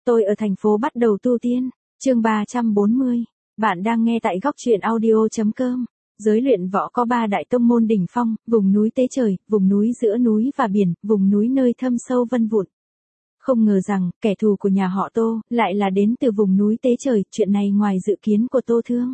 Tôi ở thành phố bắt đầu tu tiên. Chương 340. Bạn đang nghe tại góc truyện audio.com. Giới luyện võ có 3 đại tông môn đỉnh phong, vùng núi Tế Trời, vùng núi giữa núi và biển, vùng núi nơi thâm sâu vân vụn. Không ngờ rằng, kẻ thù của nhà họ Tô, lại là đến từ vùng núi Tế Trời, chuyện này ngoài dự kiến của Tô Thương.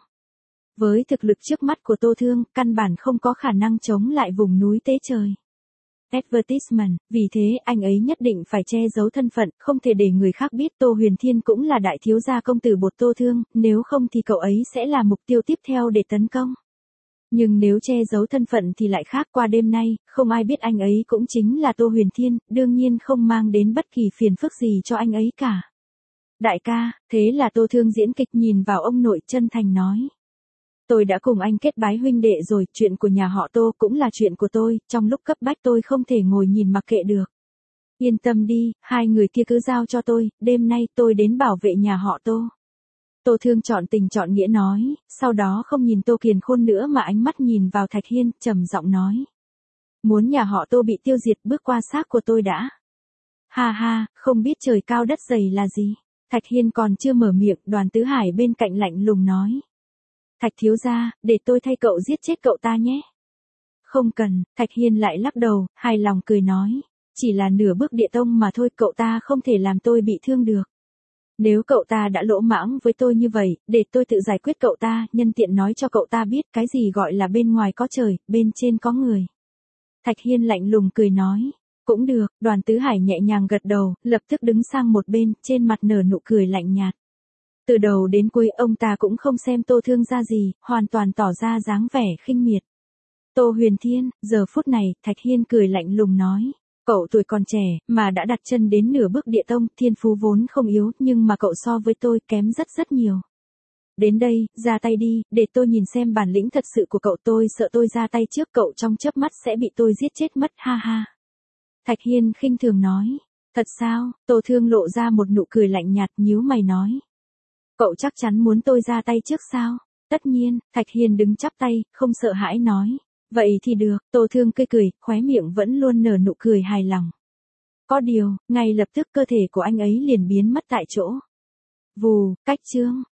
Với thực lực trước mắt của Tô Thương, căn bản không có khả năng chống lại vùng núi Tế Trời. Advertisement, vì thế anh ấy nhất định phải che giấu thân phận, không thể để người khác biết Tô Huyền Thiên cũng là đại thiếu gia công tử bột Tô Thương, nếu không thì cậu ấy sẽ là mục tiêu tiếp theo để tấn công. Nhưng nếu che giấu thân phận thì lại khác, qua đêm nay, không ai biết anh ấy cũng chính là Tô Huyền Thiên, đương nhiên không mang đến bất kỳ phiền phức gì cho anh ấy cả. Đại ca, thế là Tô Thương diễn kịch, nhìn vào ông nội chân thành nói. Tôi đã cùng anh kết bái huynh đệ rồi, chuyện của nhà họ Tô cũng là chuyện của tôi, trong lúc cấp bách tôi không thể ngồi nhìn mặc kệ được. Yên tâm đi, hai người kia cứ giao cho tôi, đêm nay tôi đến bảo vệ nhà họ Tô. Tô Thương chọn tình chọn nghĩa nói, sau đó không nhìn Tô Kiền Khôn nữa mà ánh mắt nhìn vào Thạch Hiên, trầm giọng nói. Muốn nhà họ Tô bị tiêu diệt, bước qua xác của tôi đã. Ha ha, không biết trời cao đất dày là gì. Thạch Hiên còn chưa mở miệng, Đoàn Tứ Hải bên cạnh lạnh lùng nói. Thạch thiếu gia, để tôi thay cậu giết chết cậu ta nhé. Không cần, Thạch Hiên lại lắc đầu, hài lòng cười nói. Chỉ là nửa bước địa tông mà thôi, cậu ta không thể làm tôi bị thương được. Nếu cậu ta đã lỗ mãng với tôi như vậy, để tôi tự giải quyết cậu ta, nhân tiện nói cho cậu ta biết cái gì gọi là bên ngoài có trời, bên trên có người. Thạch Hiên lạnh lùng cười nói. Cũng được, Đoàn Tứ Hải nhẹ nhàng gật đầu, lập tức đứng sang một bên, trên mặt nở nụ cười lạnh nhạt. Từ đầu đến cuối ông ta cũng không xem Tô Thương ra gì, hoàn toàn tỏ ra dáng vẻ khinh miệt. Tô Huyền Thiên, giờ phút này, Thạch Hiên cười lạnh lùng nói. Cậu tuổi còn trẻ, mà đã đặt chân đến nửa bước địa tông, thiên phú vốn không yếu, nhưng mà cậu so với tôi kém rất nhiều. Đến đây, ra tay đi, để tôi nhìn xem bản lĩnh thật sự của cậu, tôi sợ tôi ra tay trước cậu trong chớp mắt sẽ bị tôi giết chết mất, ha ha. Thạch Hiên khinh thường nói. Thật sao? Tô Thương lộ ra một nụ cười lạnh nhạt, nhíu mày nói. Cậu chắc chắn muốn tôi ra tay trước sao? Tất nhiên, Thạch Hiên đứng chắp tay, không sợ hãi nói. Vậy thì được, Tô Thương cười, khóe miệng vẫn luôn nở nụ cười hài lòng. Có điều, ngay lập tức cơ thể của anh ấy liền biến mất tại chỗ. Vù, cách chương.